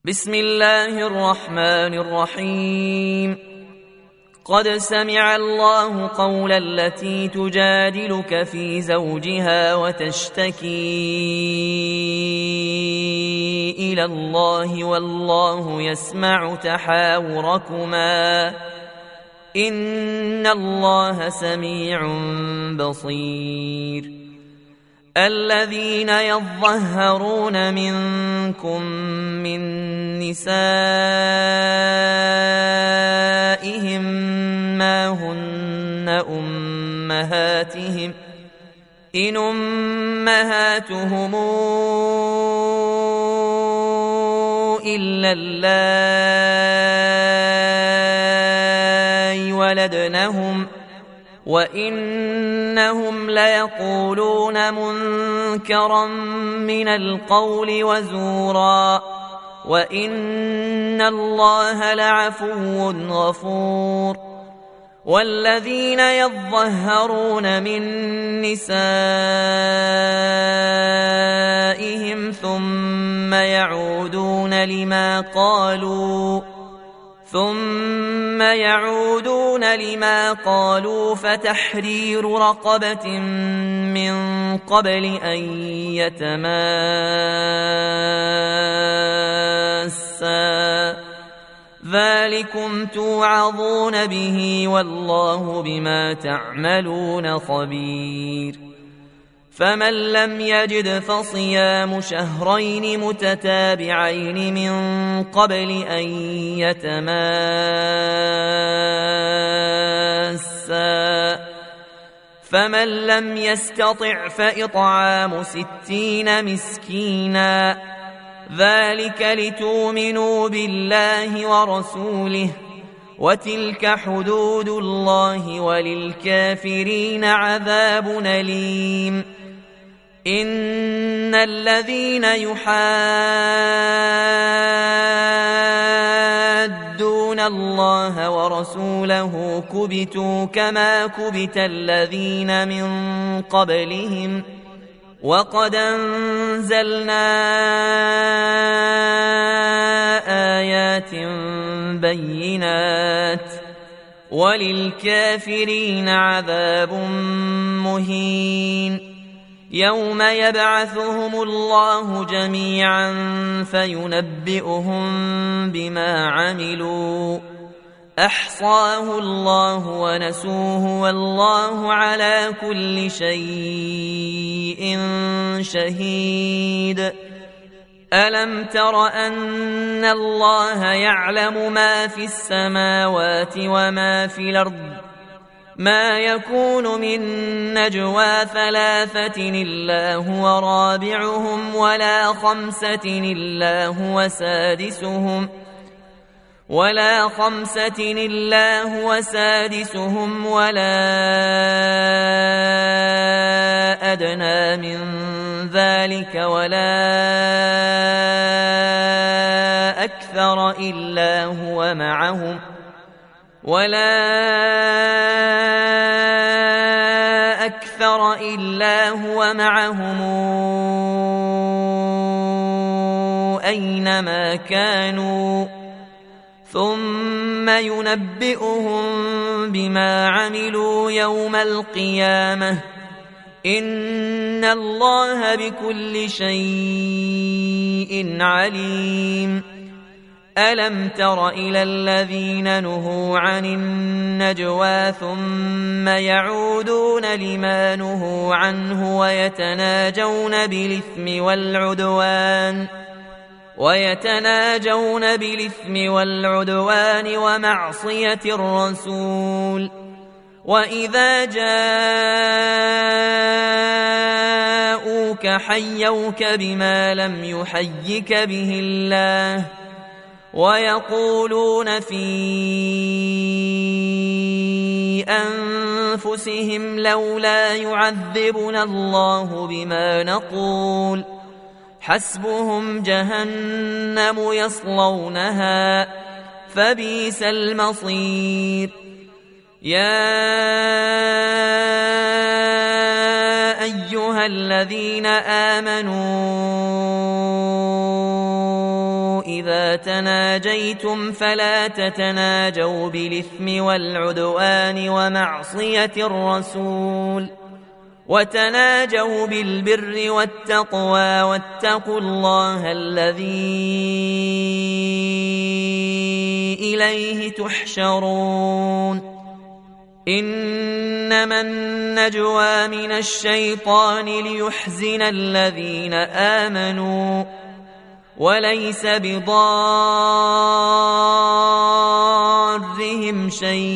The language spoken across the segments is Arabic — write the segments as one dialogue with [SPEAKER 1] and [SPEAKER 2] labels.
[SPEAKER 1] بسم الله الرحمن الرحيم. قد سمع الله قول التي تجادلك في زوجها وتشتكي إلى الله والله يسمع تحاوركما إن الله سميع بصير. الذين يظهرون منكم من نسائهم ما هن أمهاتهم إن أمهاتهم إلا اللائي ولدنهم وإنهم ليقولون منكرا من القول وزورا وإن الله لعفو غفور. والذين يظهرون من نسائهم ثم يعودون لما قالوا فتحرير رقبة من قبل أن يتماسا ذلكم توعظون به والله بما تعملون خبير. فمن لم يجد فصيام شهرين متتابعين من قبل أن يتماسا فمن لم يستطع فإطعام 60 مسكينا ذلك لتؤمنوا بالله ورسوله وتلك حدود الله وللكافرين عذاب أليم. إن الذين يحادون الله ورسوله كبتوا كما كبت الذين من قبلهم وقد أنزلنا آيات بينات وللكافرين عذاب مهين. يوم يبعثهم الله جميعا فينبئهم بما عملوا أحصاه الله ونسوه والله على كل شيء شهيد. ألم تر أن الله يعلم ما في السماوات وما في الأرض ما يكون من نجوى 3 إلا هو رابعهم ولا 5 إلا هو سادسهم ولا أدنى من ذلك ولا أكثر إلا هو معهم أينما كانوا ثم ينبئهم بما عملوا يوم القيامة إن الله بكل شيء عليم. ألم تر إلى الذين نهوا عن النجوى ثم يعودون لما نهوا عنه ويتناجون بالإثم والعدوان ومعصية الرسول وإذا جاءوك حيوك بما لم يحيك به الله ويقولون في أنفسهم لولا يعذبنا الله بما نقول حسبهم جهنم يصلونها فبئس المصير. يا أيها الذين آمنوا إذا تناجيتم فلا تتناجوا بالإثم والعدوان ومعصية الرسول وتناجوا بالبر والتقوى واتقوا الله الذي إليه تحشرون إنما النجوى من الشيطان ليحزن الذين آمنوا وليس بضارهم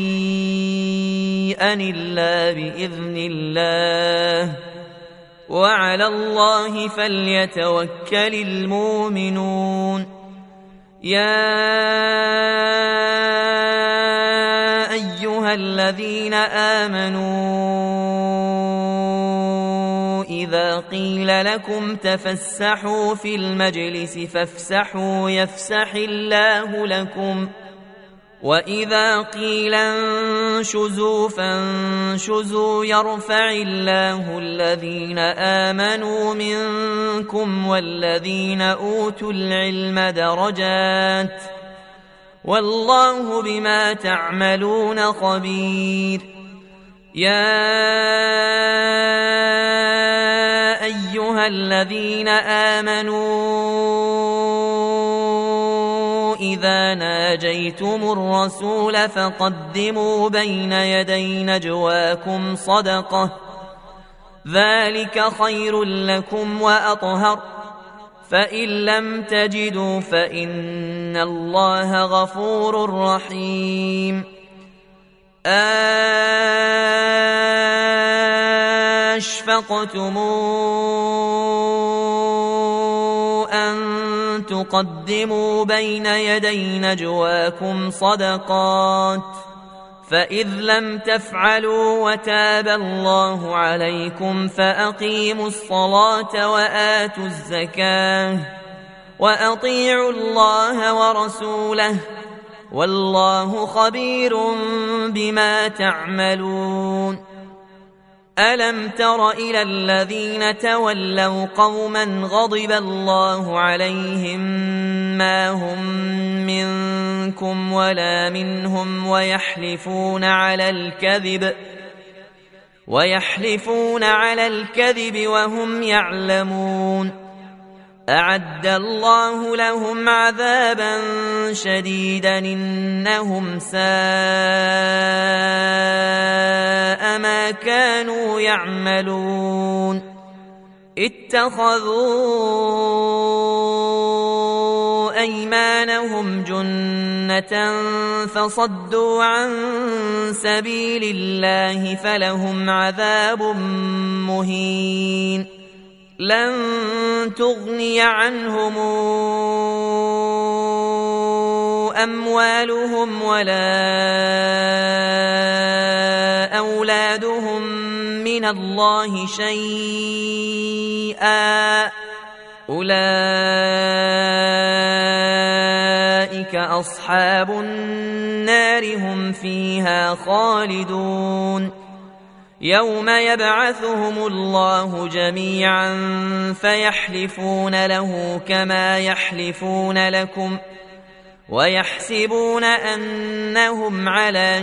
[SPEAKER 1] شيئا إلا بإذن الله وعلى الله فليتوكل المؤمنون يا أيها الذين آمنوا إذا قيل لكم تفسحوا في المجلس فافسحوا يفسح الله لكم وإذا قيل انشزوا فانشزوا يرفع الله الذين آمنوا منكم والذين أوتوا العلم درجات والله بما تعملون خبير يا أيها الذين آمنوا إذا ناجيتم الرسول فقدموا بين يدي نجواكم صدقة ذلك خير لكم وأطهر فإن لم تجدوا فإن الله غفور رحيم أشفقتم أن تقدموا بين يدي نجواكم صدقات فإذ لم تفعلوا وتاب الله عليكم فأقيموا الصلاة وآتوا الزكاة وأطيعوا الله ورسوله والله خبير بما تعملون ألم تر إلى الذين تولوا قوما غضب الله عليهم ما هم منكم ولا منهم ويحلفون على الكذب وهم يعلمون أعد الله لهم عذابا شديدا إنهم ساء ما كانوا يعملون اتخذوا أيمانهم جنة فصدوا عن سبيل الله فلهم عذاب مهين لن تغني عنهم أموالهم ولا أولادهم من الله شيئا أولئك أصحاب النار هم فيها خالدون يوم يبعثهم الله جميعا فيحلفون له كما يحلفون لكم ويحسبون أنهم على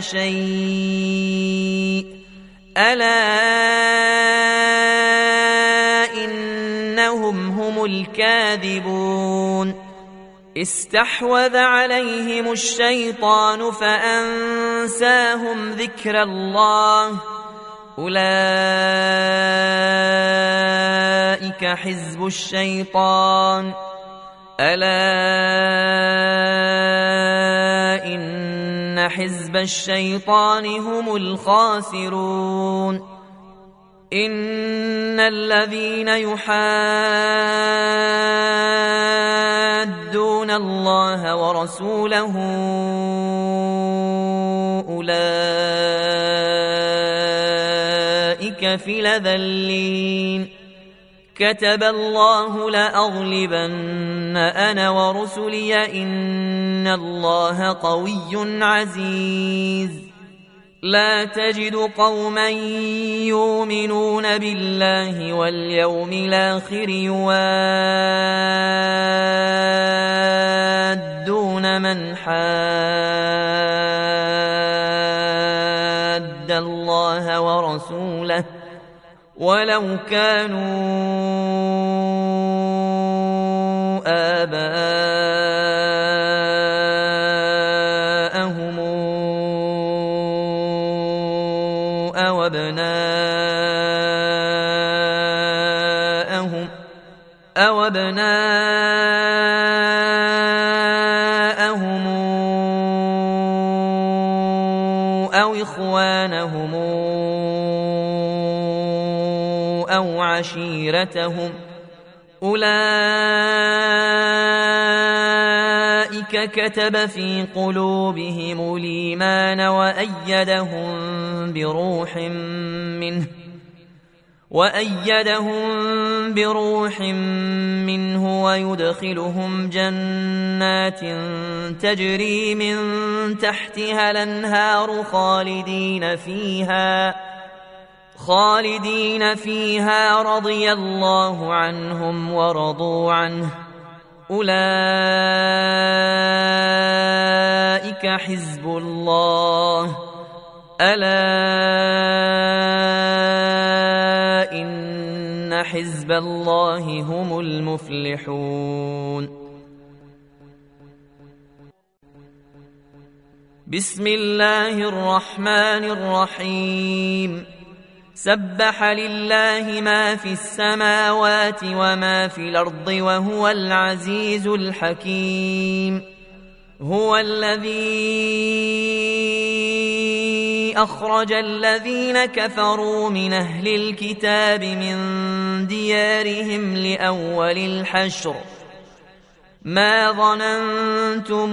[SPEAKER 1] شيء ألا إنهم هم الكاذبون استحوذ عليهم الشيطان فأنساهم ذكر الله أولئك حزب الشيطان ألا إن حزب الشيطان هم الخاسرون إن الذين يحادون الله ورسوله أولئك في الأذلين كتب الله لأغلبن أنا ورسلي إن الله قوي عزيز لا تجد قوما يؤمنون بالله واليوم الآخر من حاد الله ورسوله ولو كانوا آباءهم أو أبناءهم أو إخوانهم أو عشيرتهم أولئك كتب في قلوبهم الإيمان وأيدهم بروح منه ويدخلهم جنات تجري من تحتها الأنهار خالدين فيها رضي الله عنهم ورضوا عنه أولئك حزب الله ألا إن حزب الله هم المفلحون بسم الله الرحمن الرحيم سبح لله ما في السماوات وما في الأرض وهو العزيز الحكيم هو الذي أخرج الذين كفروا من أهل الكتاب من ديارهم لأول الحشر ما ظننتم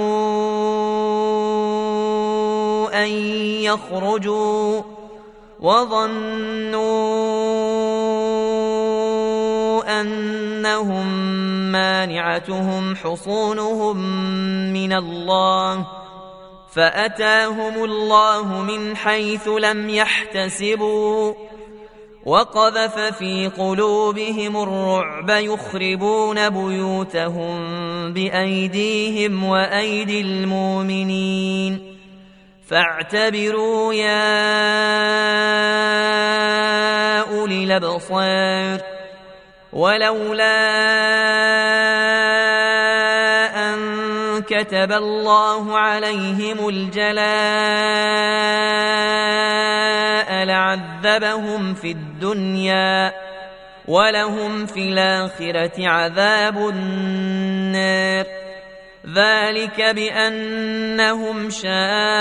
[SPEAKER 1] أن يخرجوا وظنوا أنهم مانعتهم حصونهم من الله فأتاهم الله من حيث لم يحتسبوا وقذف في قلوبهم الرعب يخربون بيوتهم بأيديهم وأيدي المؤمنين فاعتبروا يا أولي الأبصار ولولا أن كتب الله عليهم الجلاء لعذبهم في الدنيا ولهم في الآخرة عذاب النار ذلك بأنهم شاقوا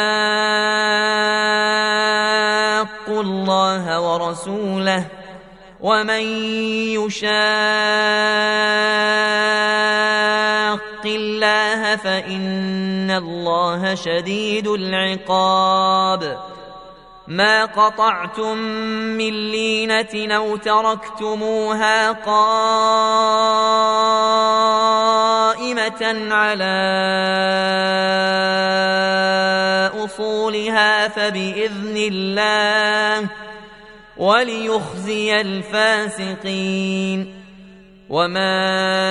[SPEAKER 1] الله ورسوله ومن يشاق الله فإن الله شديد العقاب ما قطعتم من لينة أو تركتموها قائمة على أصولها فبإذن الله وليخزي الفاسقين وما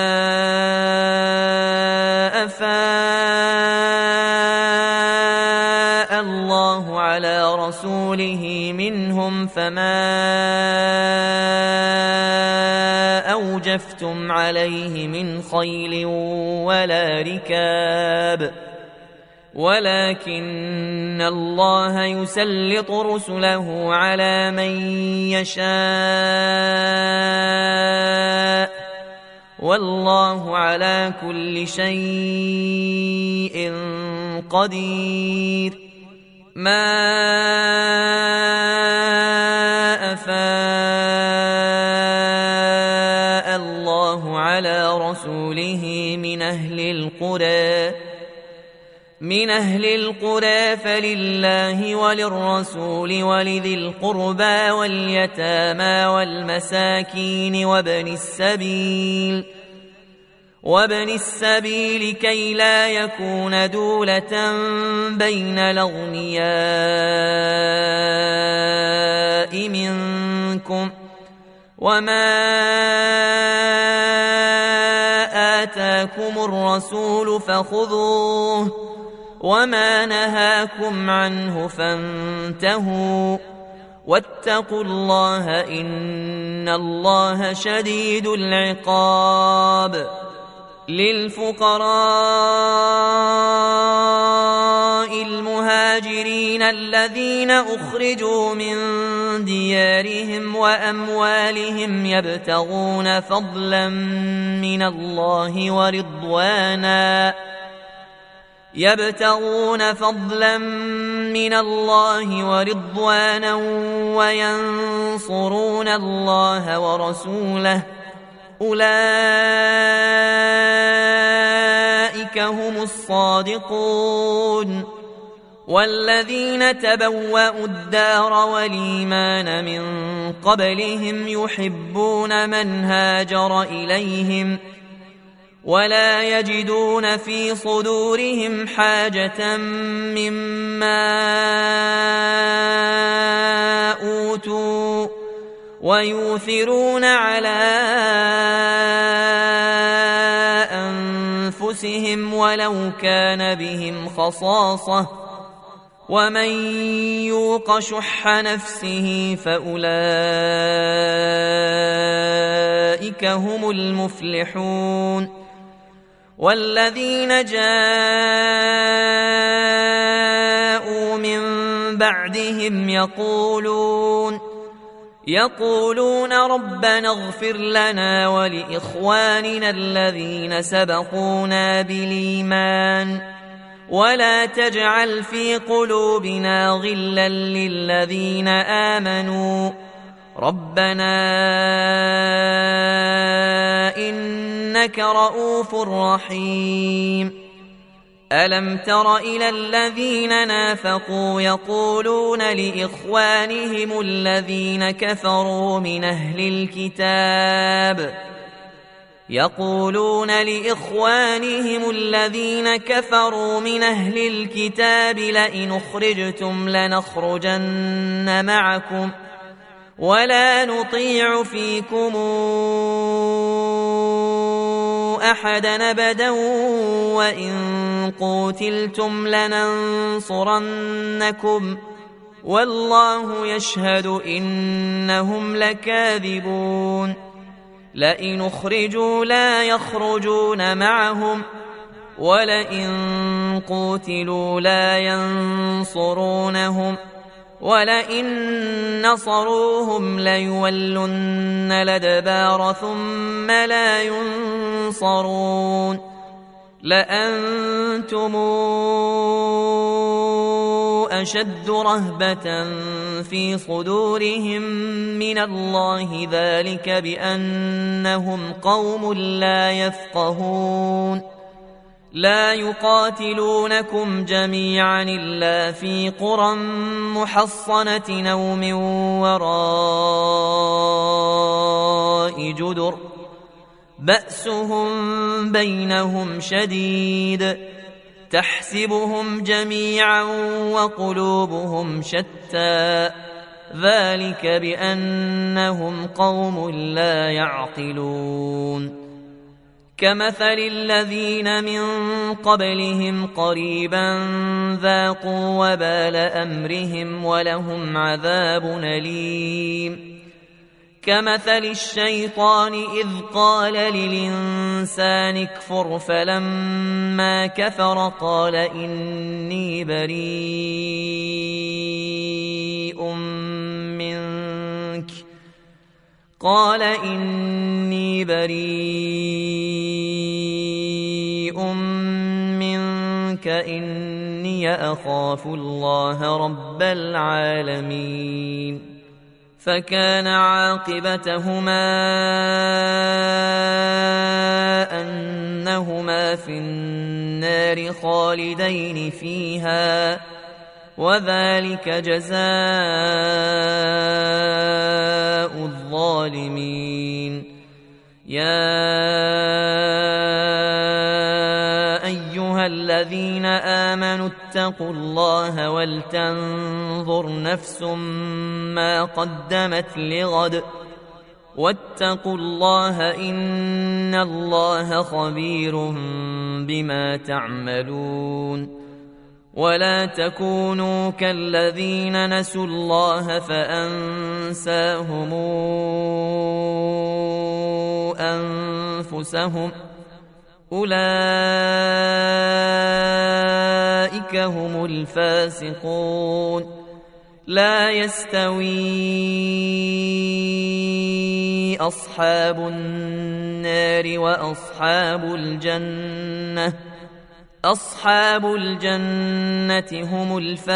[SPEAKER 1] أفاء الله على رسوله منهم فما أوجفتم عليه من خيل ولا ركاب ولكن الله يسلط رسله على من يشاء والله على كل شيء قدير ما أفاء الله على رسوله من أهل القرى فلله وللرسول ولذي القربى واليتامى والمساكين وابن السبيل كي لا يكون دولة بين الأغنياء منكم وما آتاكم الرسول فخذوه وما نهاكم عنه فانتهوا واتقوا الله إن الله شديد العقاب. للفقراء المهاجرين الذين أخرجوا من ديارهم وأموالهم يبتغون فضلا من الله ورضوانا وينصرون الله ورسوله أولئك هم الصادقون. والذين تبوأوا الدار والإيمان من قبلهم يحبون من هاجر إليهم ولا يجدون في صدورهم حاجة مما أوتوا ويؤثرون على أنفسهم ولو كان بهم خصاصة ومن يوق شح نفسه فأولئك هم المفلحون. والذين جاءوا من بعدهم يقولون ربنا اغفر لنا ولإخواننا الذين سبقونا بالإيمان ولا تجعل في قلوبنا غلا للذين آمنوا ربنا إنك رؤوف رحيم. ألم تر إلى الذين نافقوا يقولون لإخوانهم الذين كفروا من أهل الكتاب لئن أخرجتم لنخرجن معكم ولا نطيع فيكم أحدا أبدا وإن قوتلتم لننصرنكم والله يشهد إنهم لكاذبون. لئن أخرجوا لا يخرجون معهم ولئن قوتلوا لا ينصرونهم ولئن نصروهم ليولن الأدبار ثم لا ينصرون. لأنتم أشد رهبة في صدورهم من الله ذلك بأنهم قوم لا يفقهون. لا يقاتلونكم جميعا إلا في قرى محصنة أو من وراء جدر بأسهم بينهم شديد تحسبهم جميعا وقلوبهم شتى ذلك بأنهم قوم لا يعقلون. كمثل الذين من قبلهم قريبا ذاقوا وبال أمرهم ولهم عذاب أليم. كمثل الشيطان إذ قال للإنسان اكفر فلما كفر قال إني بريء منك إني أخاف الله رب العالمين. فكان عاقبتهما أنهما في النار خالدين فيها وذلك جزاء الظالمين. يا أيها الذين آمنوا اتقوا الله ولتنظر نفس ما قدمت لغد واتقوا الله إن الله خبير بما تعملون ولا تكونوا كالذين نسوا الله فأنساهم أنفسهم أولئك هم الفاسقون لا يستوي أصحاب النار وأصحاب الجنة أصحاب الجنة هم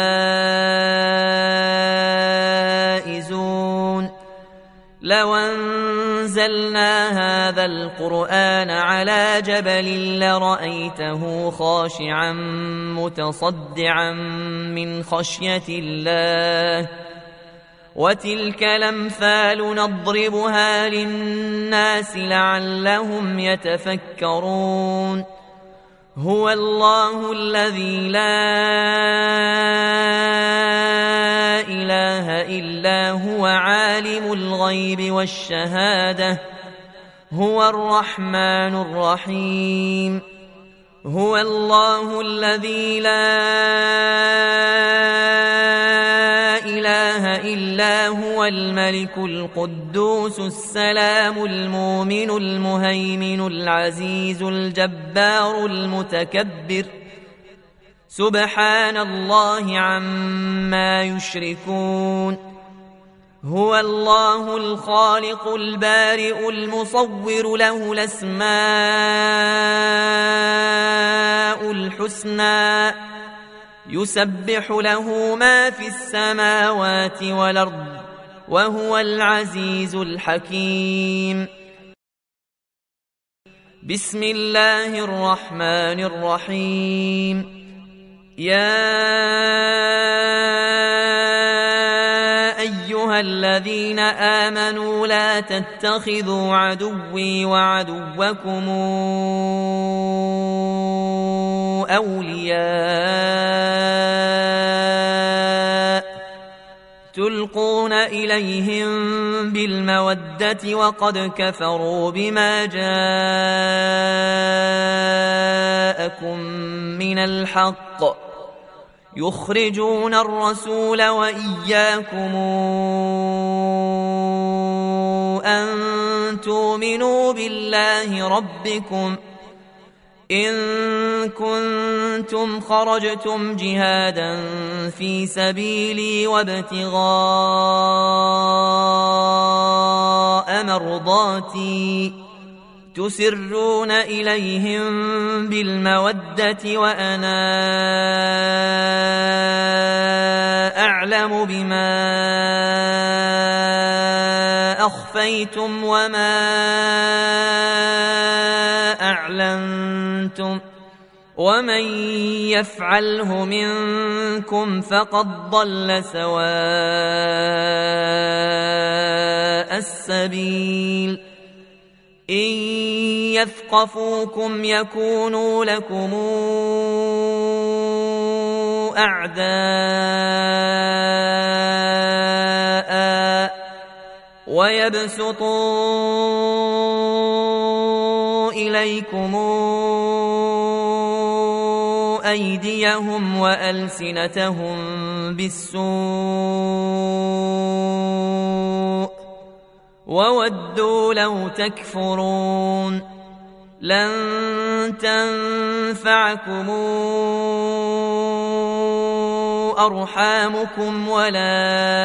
[SPEAKER 1] الفائزون لو أنزلنا هذا القرآن على جبل لرأيته خاشعا متصدعا من خشية الله وتلك الأمثال نضربها للناس لعلهم يتفكرون هو الله الذي لا إله إلا هو عالم الغيب والشهادة هو الرحمن الرحيم هو الله الذي لا إله إلا هو الملك القدوس السلام المؤمن المهيمن العزيز الجبار المتكبر سبحان الله عما يشركون هو الله الخالق البارئ المصور له الأسماء الحسنى يسبح له ما في السماوات والأرض وهو العزيز الحكيم بسم الله الرحمن الرحيم يا أيها الذين آمنوا لا تتخذوا عدوي وعدوكم أولياء تلقون إليهم بالمودة وقد كفروا بما جاءكم من الحق يخرجون الرسول وإياكم أن تؤمنوا بالله ربكم إن كنتم خرجتم جهادا في سبيلي وابتغاء مرضاتي تسرون إليهم بالمودة وأنا أعلم بما أخفيتم وما أعلنتم ومن يفعله منكم فقد ضل سواء السبيل إن يثقفوكم يكونوا لكم أعداء ويبسطوا إليكم أيديهم وألسنتهم بالسوء وودوا لو تكفرون لن تنفعكم أرحامكم ولا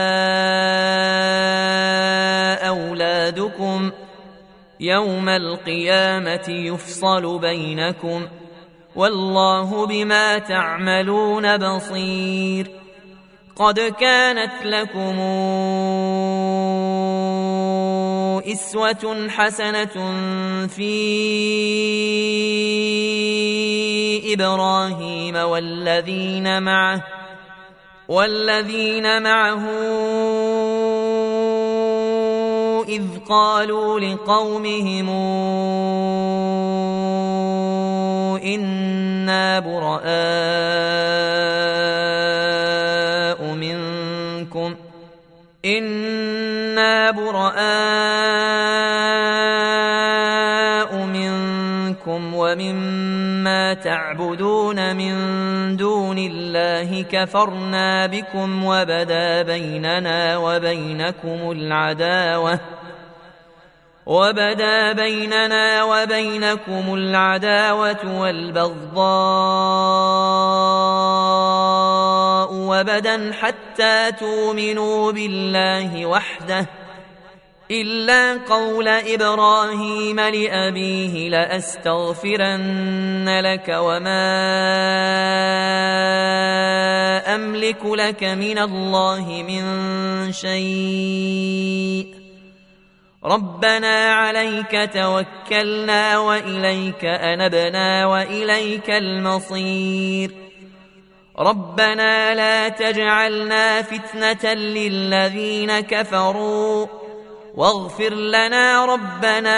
[SPEAKER 1] أولادكم يوم القيامة يفصل بينكم والله بما تعملون بصير قد كانت لكم إسوة حسنة في إبراهيم والذين معه إذ قالوا لقومهم إنا براء ما تعبدون من دون الله كفرنا بكم وبدا بيننا وبينكم العداوة والبغضاء وبدا حتى تؤمنوا بالله وحده إلا قول إبراهيم لأبيه لأستغفرن لك وما أملك لك من الله من شيء ربنا عليك توكلنا وإليك أنبنا وإليك المصير ربنا لا تجعلنا فتنة للذين كفروا واغفر لنا ربنا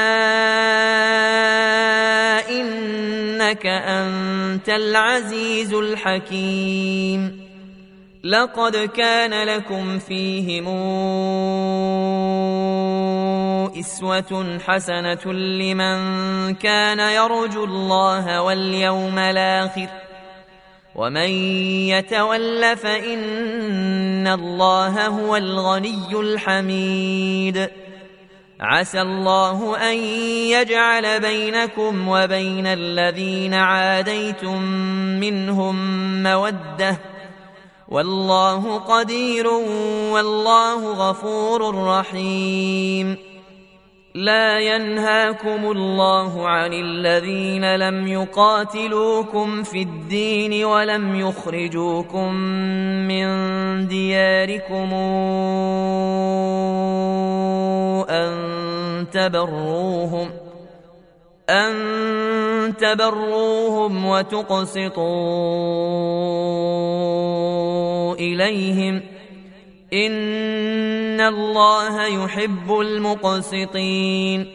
[SPEAKER 1] إنك أنت العزيز الحكيم لقد كان لكم فيهم أسوة حسنة لمن كان يرجو الله واليوم الآخر ومن يتول فإن الله هو الغني الحميد عسى الله أن يجعل بينكم وبين الذين عاديتم منهم مودة والله قدير والله غفور رحيم لا ينهاكم الله عن الذين لم يقاتلوكم في الدين ولم يخرجوكم من دياركم أن تبروهم وتقسطوا إليهم إن الله يحب المقسطين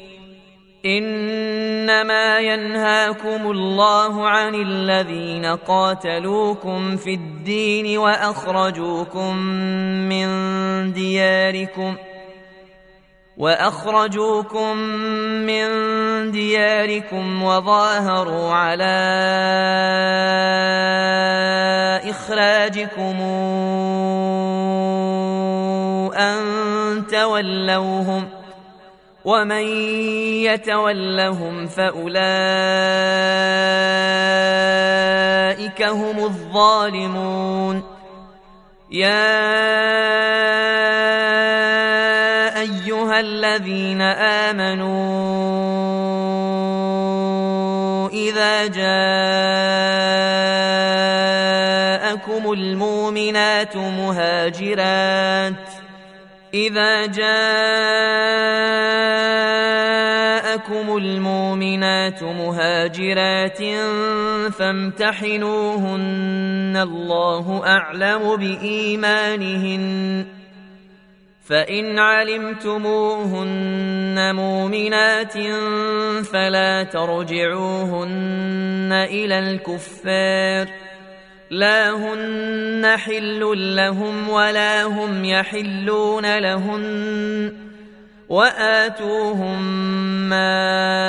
[SPEAKER 1] إنما ينهاكم الله عن الذين قاتلوكم في الدين وأخرجوكم من دياركم وظاهروا على إخراجكم أن تولوهم ومن يتولهم فأولئك هم الظالمون يا أيها الذين آمنوا إذا جاءكم المؤمنات مهاجرات فامتحنوهن الله أعلم بإيمانهن فإن علمتموهن مؤمنات فلا ترجعوهن إلى الكفار لا هن حل لهم ولا هم يحلون لهن وآتوهم ما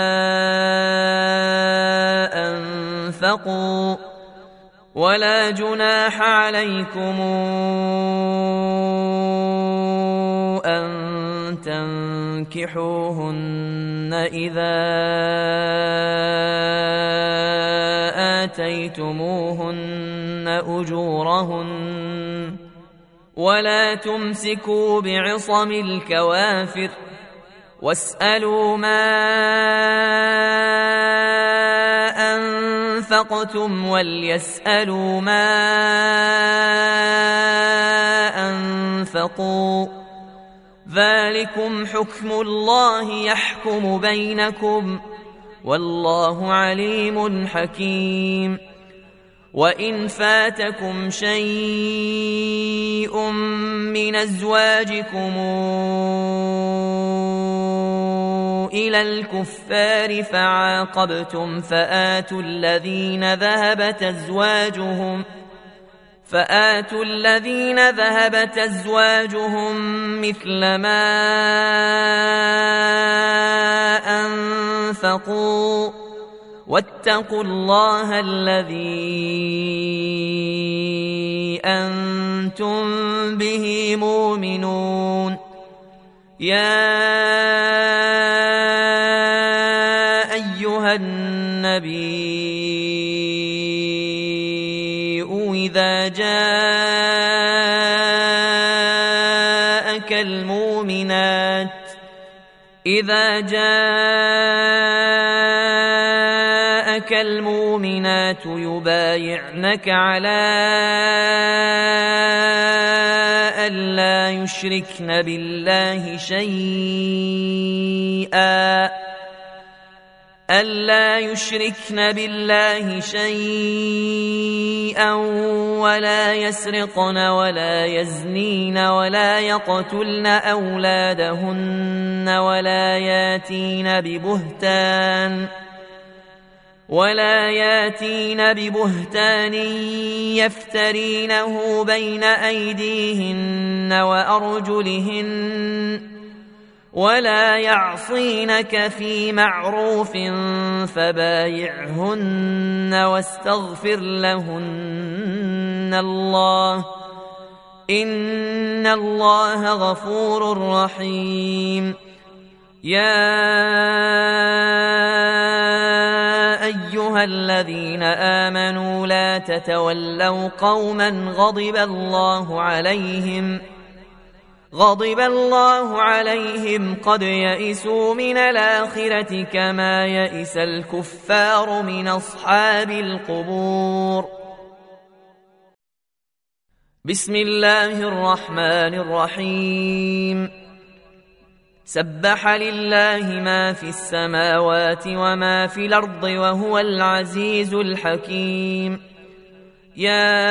[SPEAKER 1] أنفقوا ولا جناح عليكم أن تنكحوهن إذا آتيتموهن أجورهن ولا تمسكوا بعصم الكوافر واسألوا ما أنفقتم وليسألوا ما أنفقوا ذلكم حكم الله يحكم بينكم والله عليم حكيم وإن فاتكم شيء من أزواجكم إلى الكفار فعاقبتم فآتوا الذين ذهبت أزواجهم مثل ما أنفقوا واتقوا الله الذي أنتم به مؤمنون يا أيها النبي إذا جاءك المؤمنات يبايعنك على ألا يشركن بالله شيئا ولا يسرقن ولا يزنين ولا يقتلن أولادهن ولا ياتين ببهتان يفترينه بين أيديهن وأرجلهن ولا يعصينك في معروف فبايعهن واستغفر لهن الله إن الله غفور رحيم يا أيها الذين آمنوا لا تتولوا قوما غضب الله عليهم قد يئسوا من الآخرة كما يئس الكفار من أصحاب القبور. بسم الله الرحمن الرحيم. سبح لله ما في السماوات وما في الأرض وهو العزيز الحكيم. يا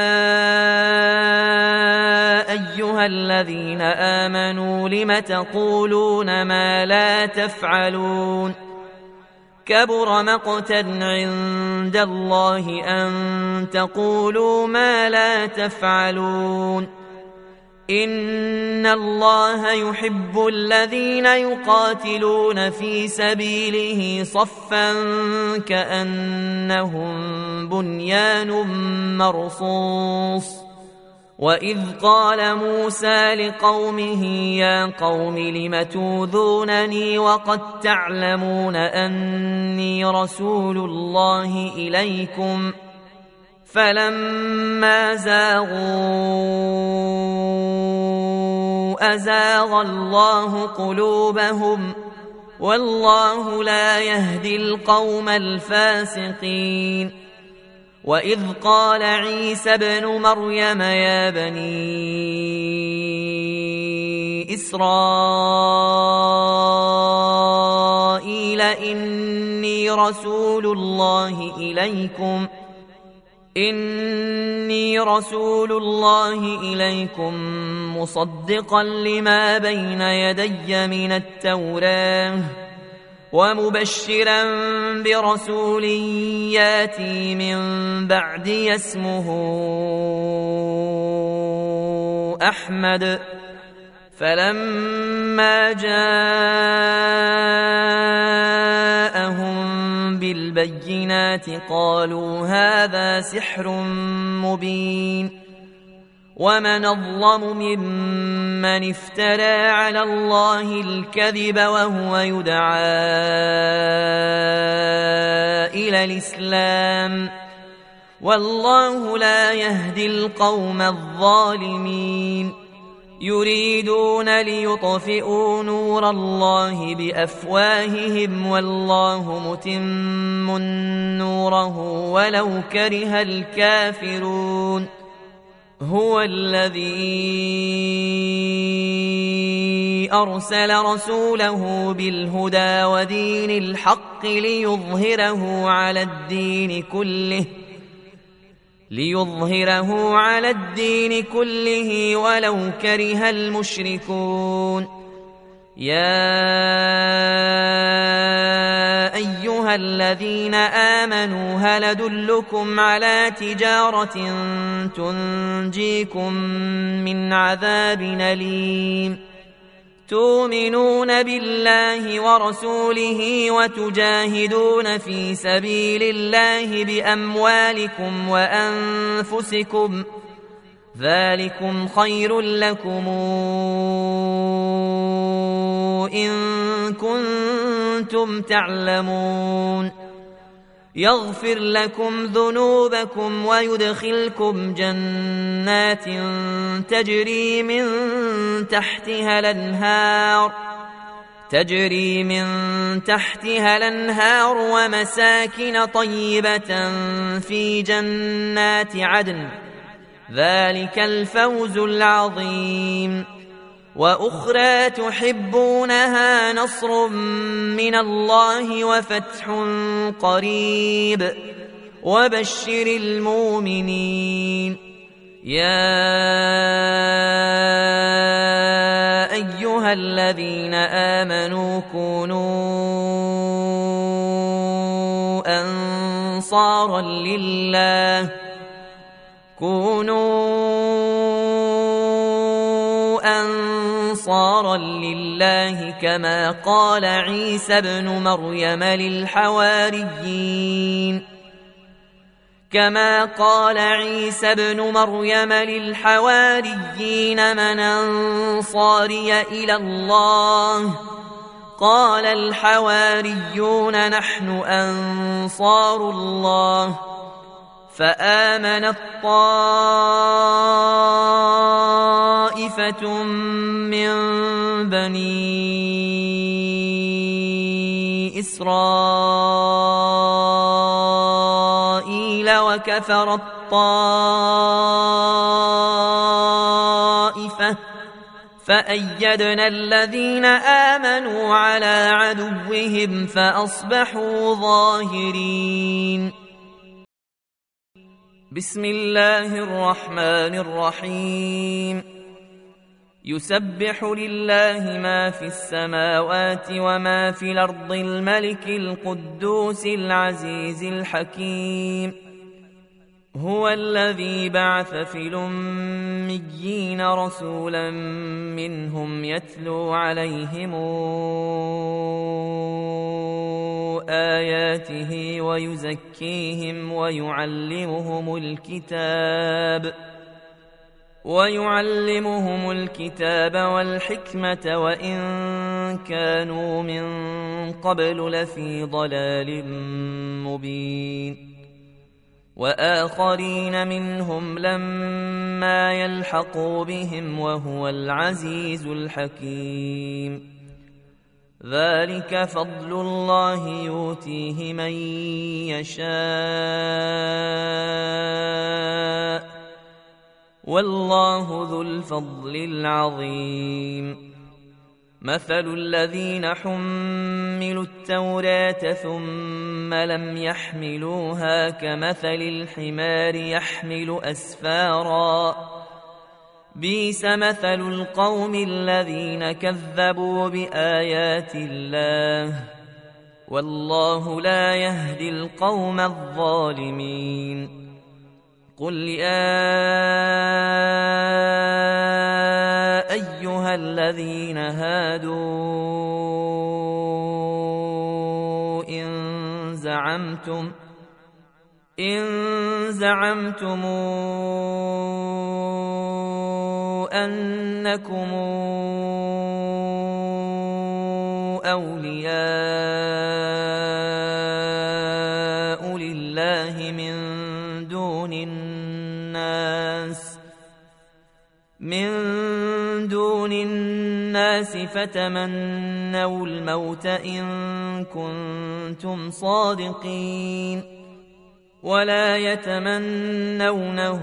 [SPEAKER 1] أيها الذين آمنوا لم تقولون ما لا تفعلون كبر مقتا عند الله أن تقولوا ما لا تفعلون إن الله يحب الذين يقاتلون في سبيله صفا كأنهم بنيان مرصوص. وإذ قال موسى لقومه يا قوم لم توذونني وقد تعلمون أني رسول الله إليكم فلما زاغوا أزاغ الله قلوبهم والله لا يهدي القوم الفاسقين. وإذ قال عيسى ابن مريم يا بني إسرائيل إني رسول الله إليكم مصدقا لما بين يدي من التوراة ومبشرا برسول ياتي من بعدي اسمه أحمد. فلما جاءهم بالبينات قالوا هذا سحر مبين. ومن أظلم ممن افترى على الله الكذب وهو يدعى إلى الإسلام والله لا يهدي القوم الظالمين. يريدون ليطفئوا نور الله بأفواههم والله متم نوره ولو كره الكافرون. هو الذي أرسل رسوله بالهدى ودين الحق ليظهره على الدين كله ولو كره المشركون. يا أيها الذين آمنوا هل أدلكم على تجارة تؤمنون بالله ورسوله وتجاهدون في سبيل الله بأموالكم وأنفسكم ذلكم خير لكم إن كنتم تعلمون يغفر لكم ذنوبكم ويدخلكم جنات تجري من تحتها الأنهار ومساكن طيبة في جنات عدن ذلك الفوز العظيم وأخرى تحبونها نصر من الله وفتح قريب وبشر المؤمنين يا أيها الذين آمنوا كونوا أنصارا لله كما قال عيسى ابن مريم للحواريين من أنصاري إلى الله قال الحواريون نحن أنصار الله فآمنت طائفة من بني إسرائيل وكفرت طائفة فأيدنا الذين آمنوا على عدوهم فأصبحوا ظاهرين بسم الله الرحمن الرحيم يسبح لله ما في السماوات وما في الأرض الملك القدوس العزيز الحكيم هو الذي بعث في الأميين رسولا منهم يتلو عليهم آياته ويزكيهم ويعلمهم الكتاب والحكمة وإن كانوا من قبل لفي ضلال مبين وآخرين منهم لما يلحقوا بهم وهو العزيز الحكيم ذلك فضل الله يؤتيه من يشاء والله ذو الفضل العظيم مثل الذين حملوا التوراة ثم لم يحملوها كمثل الحمار يحمل أسفارا بئس مثل القوم الذين كذبوا بآيات الله والله لا يهدي القوم الظالمين قل يا أيها الذين هادوا إن زعمتم أنكم أولياء لله من دون الناس فتمنوا الموت إن كنتم صادقين ولا يتمنونه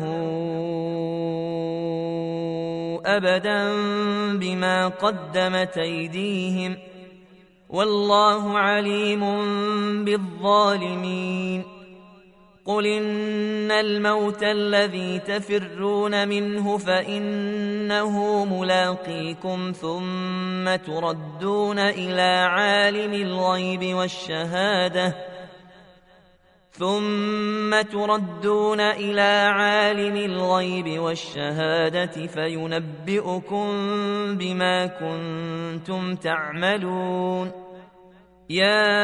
[SPEAKER 1] أبدا بما قدمت أيديهم والله عليم بالظالمين قل إن الموت الذي تفرون منه فإنه ملاقيكم ثم تردون إلى عالم الغيب ثم تردون إلى عالم الغيب والشهادة فينبئكم بما كنتم تعملون. يا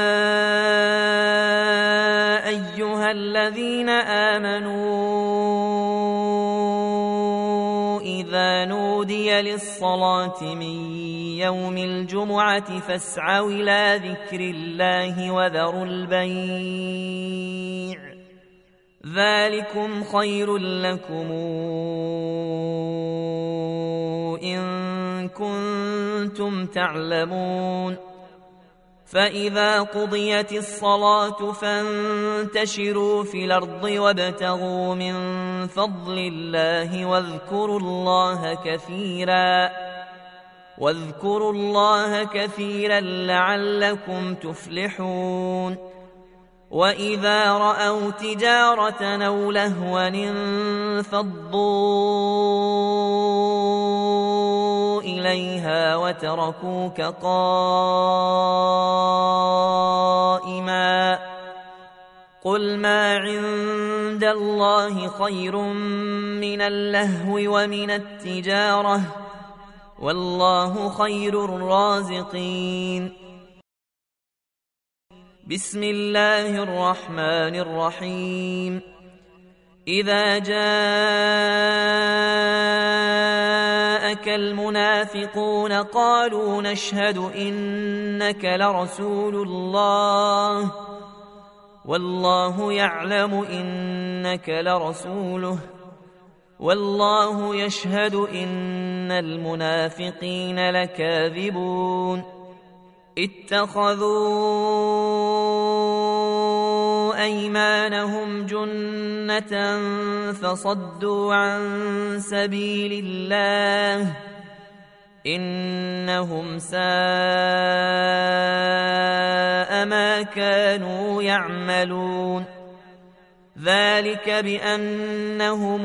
[SPEAKER 1] أيها الذين آمنوا إذا نودي للصلاة من يوم الجمعة فاسعوا إلى ذكر الله وذروا البيع ذلكم خير لكم إن كنتم تعلمون. فإذا قضيت الصلاة فانتشروا في الأرض وابتغوا من فضل الله واذكروا الله كثيرا لعلكم تفلحون. وإذا رأوا تجارة أو لهوا انفضوا إليها وتركوك قائما قل ما عند الله خير من اللهو ومن التجارة والله خير الرازقين. بسم الله الرحمن الرحيم. إذا جاءك المنافقون قالوا نشهد إنك لرسول الله والله يعلم إنك لرسوله والله يشهد إن المنافقين لكاذبون. اتخذوا أيمانهم جنة فصدوا عن سبيل الله إنهم ساء ما كانوا يعملون. ذلك بأنهم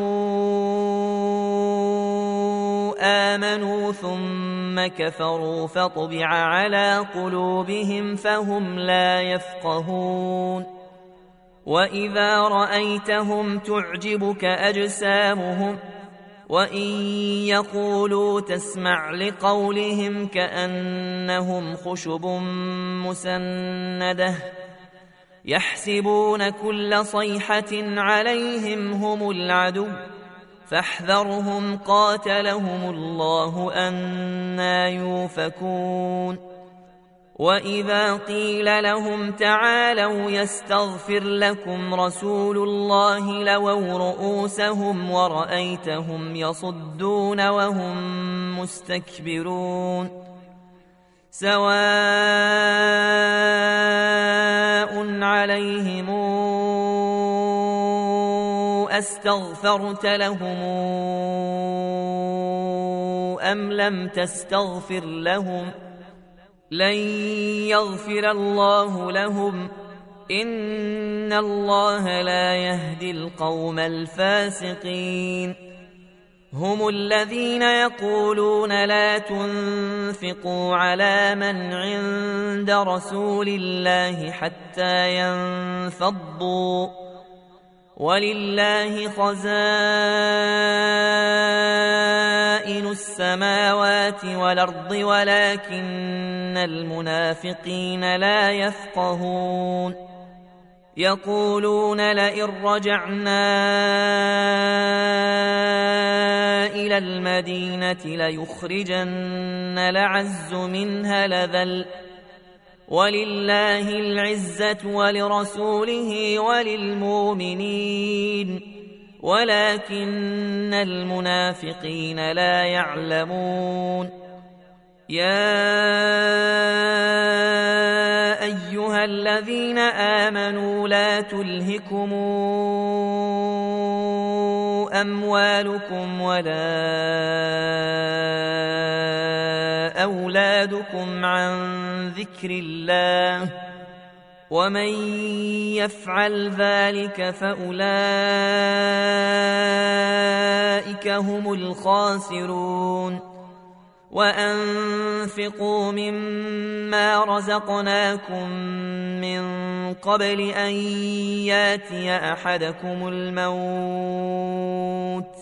[SPEAKER 1] آمنوا ثم كفروا فطبع على قلوبهم فهم لا يفقهون. وإذا رأيتهم تعجبك أجسامهم وإن يقولوا تسمع لقولهم كأنهم خشب مسندة يحسبون كل صيحة عليهم هم العدو فاحذرهم قاتلهم الله أنى يؤفكون. وإذا قيل لهم تعالوا يستغفر لكم رسول الله لووا رؤوسهم ورأيتهم يصدون وهم مستكبرون. سواء عليهم أستغفرت لهم أم لم تستغفر لهم لن يغفر الله لهم إن الله لا يهدي القوم الفاسقين. هم الذين يقولون لا تنفقوا على من عند رسول الله حتى ينفضوا ولله خزائن السماوات والأرض ولكن المنافقين لا يفقهون. يقولون لئن رجعنا إلى المدينة ليخرجن الأعز منها الأذل ولله العزة ولرسوله وللمؤمنين ولكن المنافقين لا يعلمون. يا أيها الذين آمنوا لا تلهكم أموالكم ولا أولادكم عن ذكر الله ومن يفعل ذلك فأولئك هم الخاسرون. وأنفقوا مما رزقناكم من قبل أن ياتي أحدكم الموت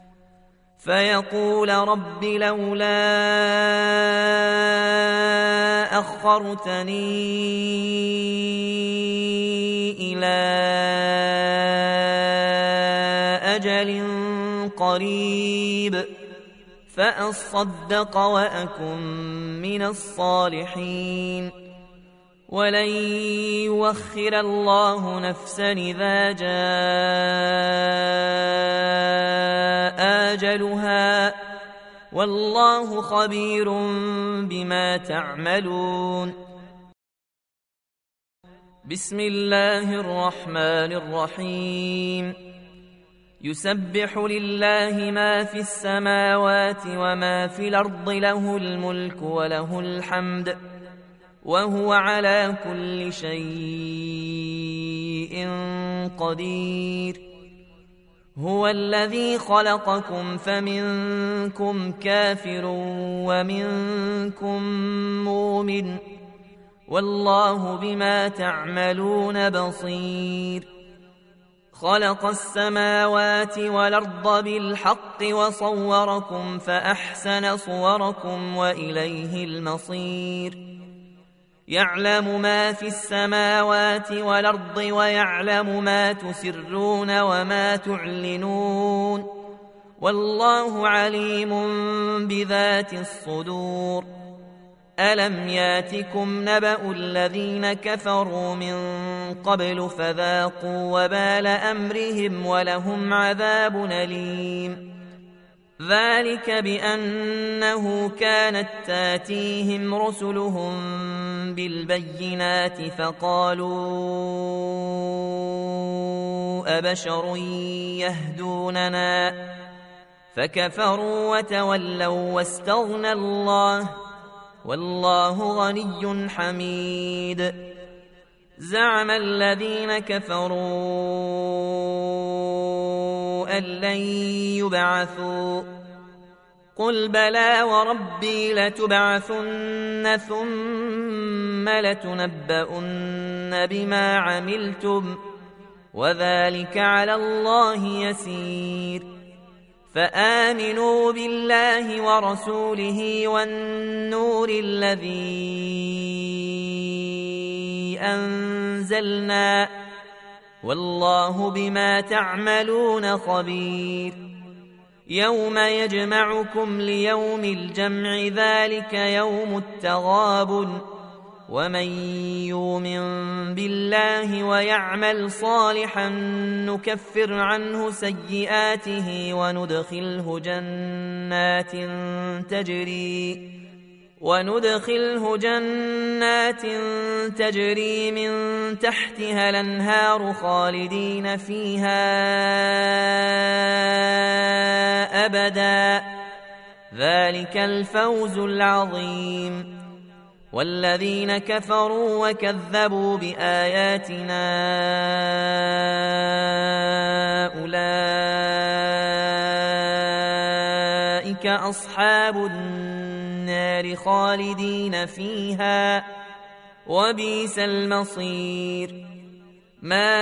[SPEAKER 1] فيقول رب لولا أخرتني إلى أجل قريب فأصدق وأكن من الصالحين ولن يؤخر الله نفسا إذا جاء أجلها والله خبير بما تعملون. بسم الله الرحمن الرحيم. يسبح لله ما في السماوات وما في الأرض له الملك وله الحمد وهو على كل شيء قدير. هو الذي خلقكم فمنكم كافر ومنكم مؤمن والله بما تعملون بصير. خلق السماوات والأرض بالحق وصوركم فأحسن صوركم وإليه المصير. يعلم ما في السماوات والأرض ويعلم ما تسرون وما تعلنون والله عليم بذات الصدور. ألم ياتكم نبأ الذين كفروا من قبل فذاقوا وبال أمرهم ولهم عذاب أليم. ذلك بأنه كانت تاتيهم رسلهم بالبينات فقالوا أبشر يهدوننا فكفروا وتولوا واستغنى الله والله غني حميد. زعم الذين كفروا أن لن يبعثوا قل بلى وربي لتبعثن ثم لتنبؤن بما عملتم وذلك على الله يسير. فآمنوا بالله ورسوله والنور الذي أنزلنا والله بما تعملون خبير. يوم يجمعكم ليوم الجمع ذلك يوم التغابن ومن يؤمن بالله ويعمل صالحا نكفر عنه سيئاته وندخله جنات تجري من تحتها الأنهار خالدين فيها أبدا ذلك الفوز العظيم. والذين كفروا وكذبوا بآياتنا أولئك أصحاب النار خالدين فيها وبئس المصير. ما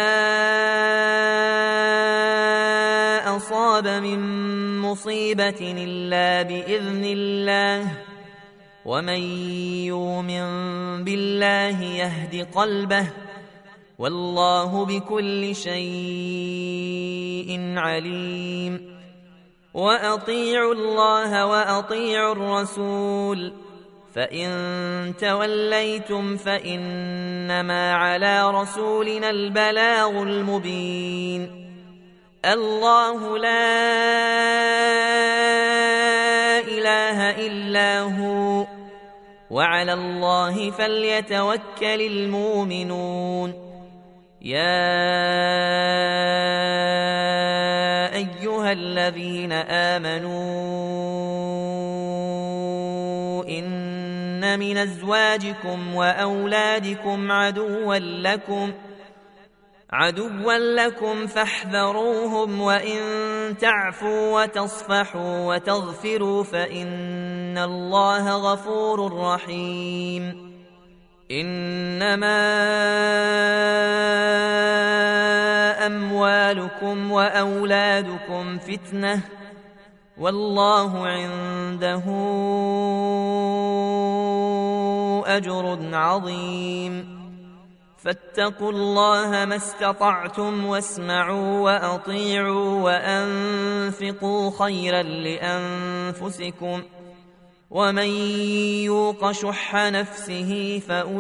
[SPEAKER 1] أصاب من مصيبة إلا بإذن الله ومن يؤمن بالله يهد قلبه والله بكل شيء عليم. وأطيعوا الله وأطيعوا الرسول فإن توليتم فإنما على رسولنا البلاغ المبين. الله لا إله إلا هو وعلى الله فليتوكل المؤمنون. يا أيها الذين آمنوا إن من أزواجكم وأولادكم عدوا لكم فاحذروهم وإن تعفوا وتصفحوا وتغفروا فإن الله غفور رحيم إنما أموالكم وأولادكم فتنة والله عنده أجر عظيم فاتقوا الله ما استطعتم واسمعوا وأطيعوا وأنفقوا خيرا لأنفسكم ومن يوق شح نفسه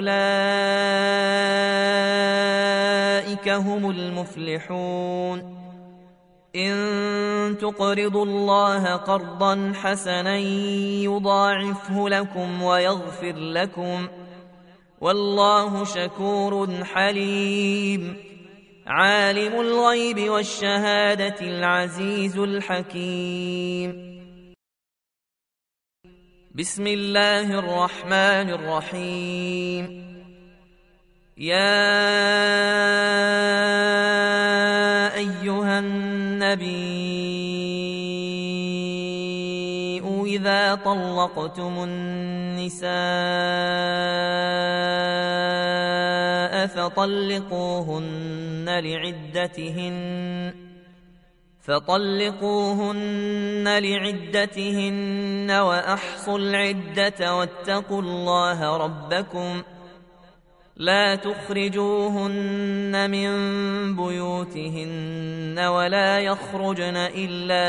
[SPEAKER 1] فأولئك هم المفلحون إن تقرضوا الله قرضا حسنا يضاعفه لكم ويغفر لكم والله شكور حليم عالم الغيب والشهادة العزيز الحكيم بسم الله الرحمن الرحيم يا أيها النبي إذا طلقتم النساء فطلقوهن لعدتهن وأحصوا العدة واتقوا الله ربكم لا تخرجوهن من بيوتهن ولا يخرجن إلا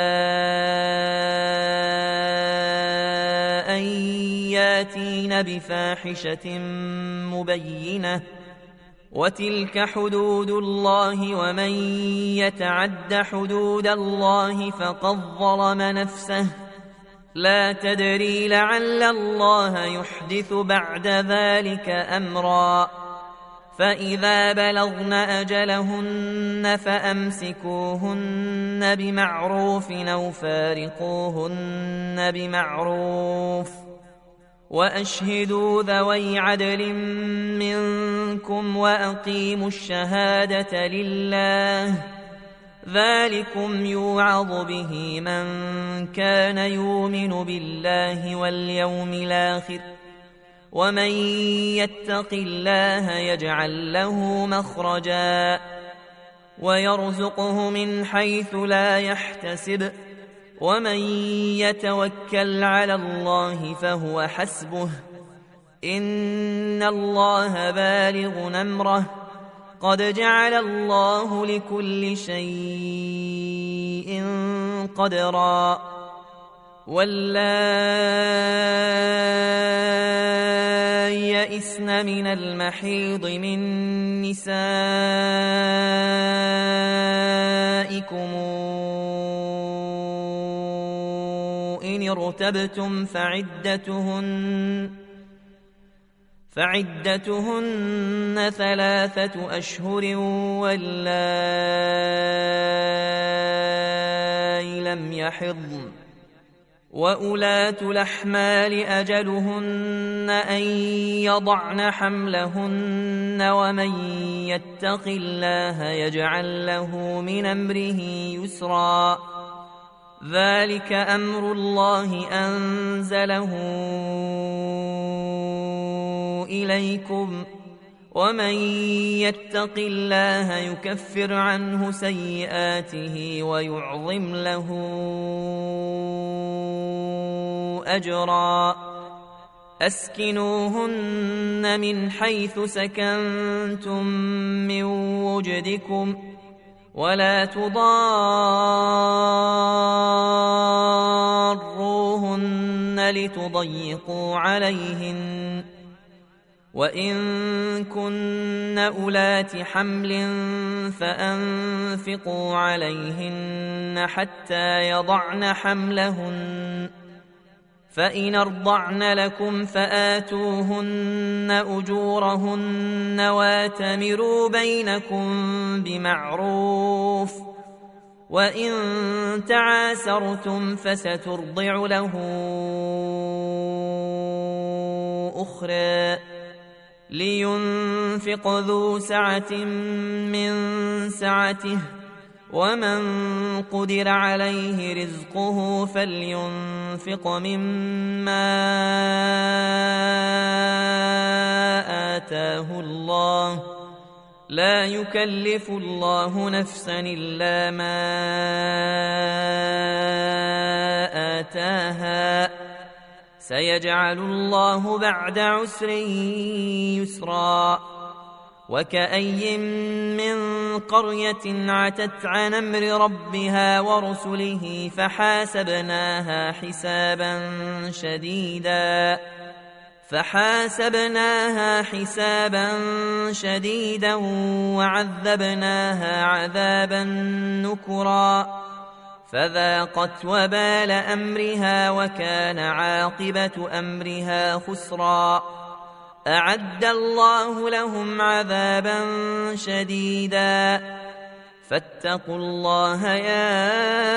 [SPEAKER 1] أن ياتين بفاحشة مبينة وتلك حدود الله ومن يتعد حدود الله فقد ظلم نفسه لا تدري لعل الله يحدث بعد ذلك أمرا فإذا بلغن أجلهن فأمسكوهن بمعروف أو فارقوهن بمعروف وأشهدوا ذوي عدل منكم وأقيموا الشهادة لله ذلكم يوعظ به من كان يؤمن بالله واليوم الآخر ومن يتق الله يجعل له مخرجا ويرزقه من حيث لا يحتسب ومن يتوكل على الله فهو حسبه إن الله بالغ أمره قد جعل الله لكل شيء قدرا واللائي يئسن من المحيض من نسائكم إن ارتبتم فعدتهن 3 أشهر واللائي لم يحضن وأولاة الأحمال أجلهن أن يضعن حملهن ومن يتق الله يجعل له من أمره يسرا ذلك أمر الله أنزله إليكم ومن يتق الله يكفر عنه سيئاته ويعظم له أجرا أسكنوهن من حيث سكنتم من وجدكم ولا تضاروهن لتضيقوا عليهن وإن كن أولات حمل فأنفقوا عليهن حتى يضعن حملهن فإن أرضعن لكم فآتوهن أجورهن واتمروا بينكم بمعروف وإن تعاسرتم فسترضع له أخرى لينفق ذو سعة من سعته ومن قدر عليه رزقه فلينفق مما آتاه الله لا يكلف الله نفسا إلا ما آتاها سيجعل الله بعد عسر يسرا وكأي من قرية عتت عن أمر ربها ورسله فحاسبناها حسابا شديدا وعذبناها عذابا نكرا فذاقت وبال أمرها وكان عاقبة أمرها خسرا أعد الله لهم عذابا شديدا فاتقوا الله يا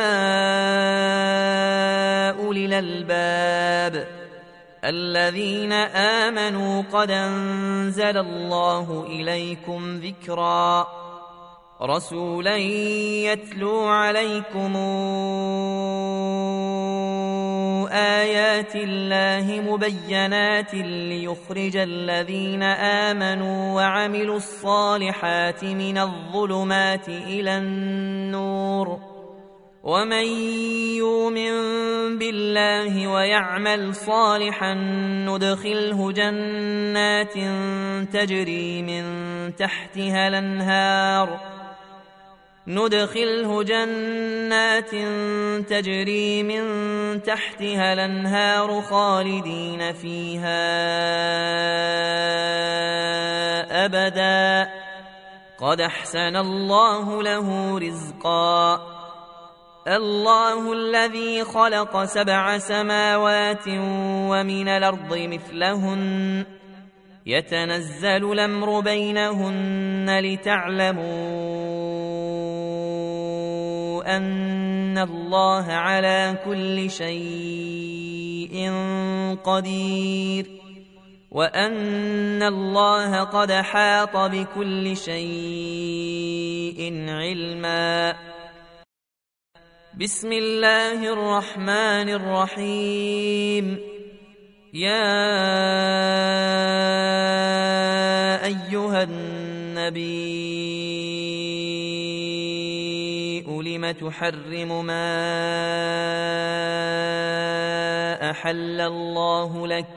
[SPEAKER 1] أولي الألباب الذين آمنوا قد أنزل الله إليكم ذكرا رسولا يتلو عليكم آيات الله مبينات ليخرج الذين آمنوا وعملوا الصالحات من الظلمات إلى النور ومن يؤمن بالله ويعمل صالحا ندخله جنات تجري من تحتها الأنهار خالدين فيها أبدا قد أحسن الله له رزقا الله الذي خلق 7 سماوات ومن الأرض مثلهن يتنزل الأمر بينهن لتعلموا أن الله على كل شيء قدير وأن الله قد حاط بكل شيء علما بسم الله الرحمن الرحيم يا أيها النبي لم تحرم ما أحل الله لك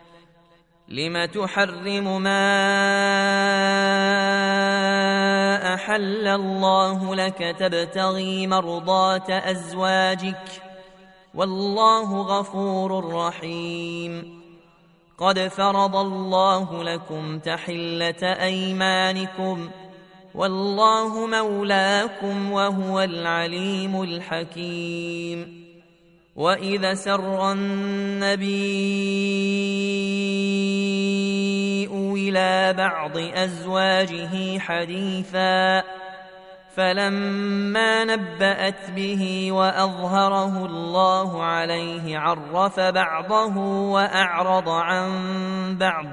[SPEAKER 1] تبتغي مرضات أزواجك والله غفور رحيم قد فرض الله لكم تحلة أيمانكم والله مولاكم وهو العليم الحكيم وإذا سر النبي إلى بعض أزواجه حديثا فلما نبأت به وأظهره الله عليه عرف بعضه وأعرض عن بعض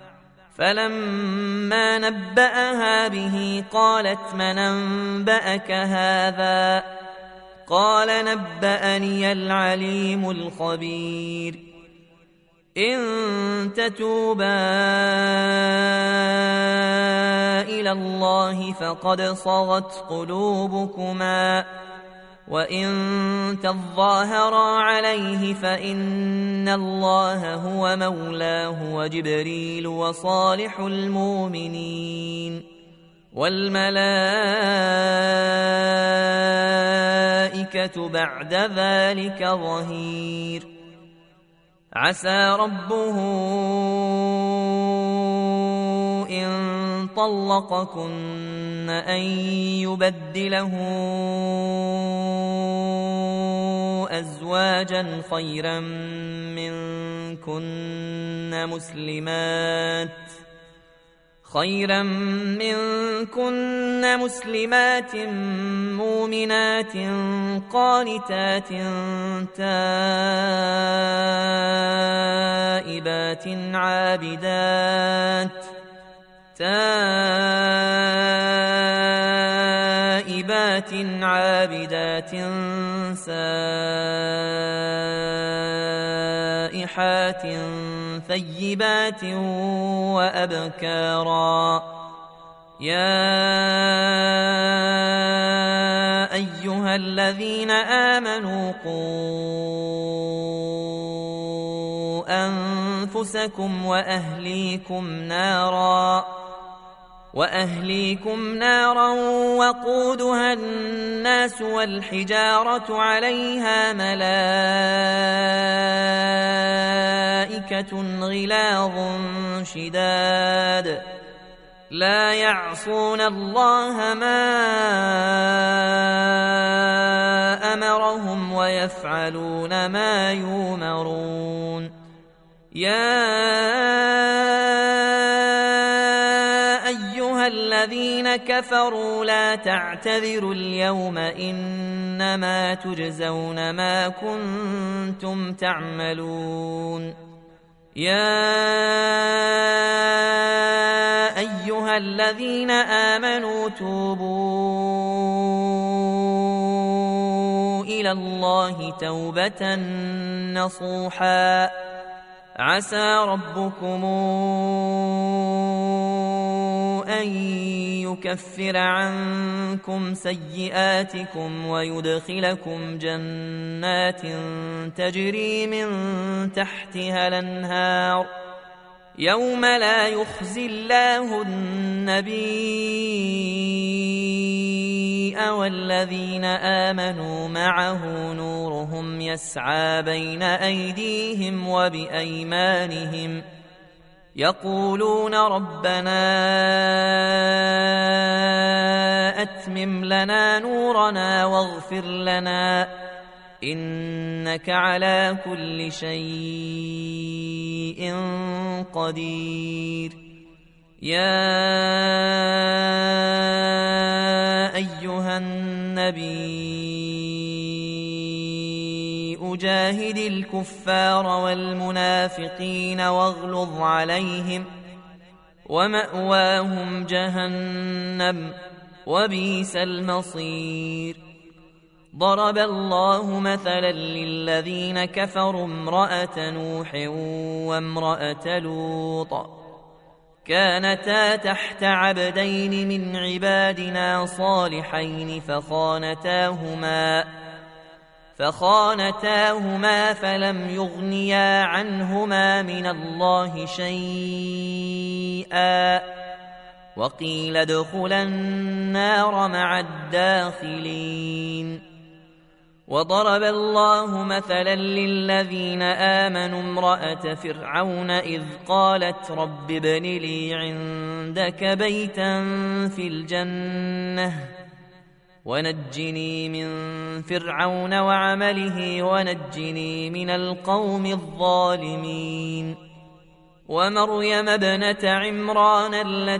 [SPEAKER 1] فلما نبأها به قالت من أنبأك هذا قال نبأني العليم الخبير إن تتوبا إلى الله فقد صغت قلوبكما وإن تظاهرا عليه فإن الله هو مولاه وجبريل وصالح المؤمنين والملائكة بعد ذلك ظهير عسى ربه إن طلقكن أن يبدله أزواجا خيرا منكن مسلمات مؤمنات قانتات تائبات عابدات تائبات عابدات سائحات ثيبات وأبكارا يا أيها الذين آمنوا قوا أنفسكم وأهليكم نارا وقودها الناس والحجارة عليها ملائكة غلاظ شداد لا يعصون الله ما أمرهم ويفعلون ما يؤمرون يا أيها الذين كفروا لا تعتذروا اليوم إنما تجزون ما كنتم تعملون يا أيها الذين آمنوا توبوا إلى الله توبة نصوحا عسى ربكم أن يكفر عنكم سيئاتكم ويدخلكم جنات تجري من تحتها الأنهار يوم لا يخزي الله النبي والذين آمنوا معه نورهم يسعى بين أيديهم وبأيمانهم يقولون ربنا أتمم لنا نورنا واغفر لنا إنك على كل شيء قدير يا أيها النبي جاهد الكفار والمنافقين واغلظ عليهم ومأواهم جهنم وبئس المصير ضرب الله مثلا للذين كفروا امرأة نوح وامرأة لوط كانتا تحت عبدين من عبادنا صالحين فخانتاهما فلم يغنيا عنهما من الله شيئا وقيل ادخلا النار مع الداخلين وضرب الله مثلا للذين آمنوا امرأة فرعون إذ قالت رب ابن لي عندك بيتا في الجنة ونجني من فرعون وعمله ونجني من القوم الظالمين ومريم ابنة عمران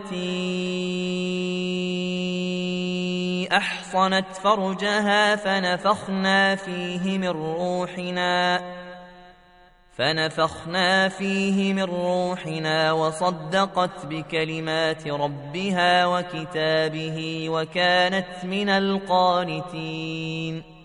[SPEAKER 1] التي أحصنت فرجها فنفخنا فيه من روحنا وصدقت بكلمات ربها وكتابه وكانت من القانتين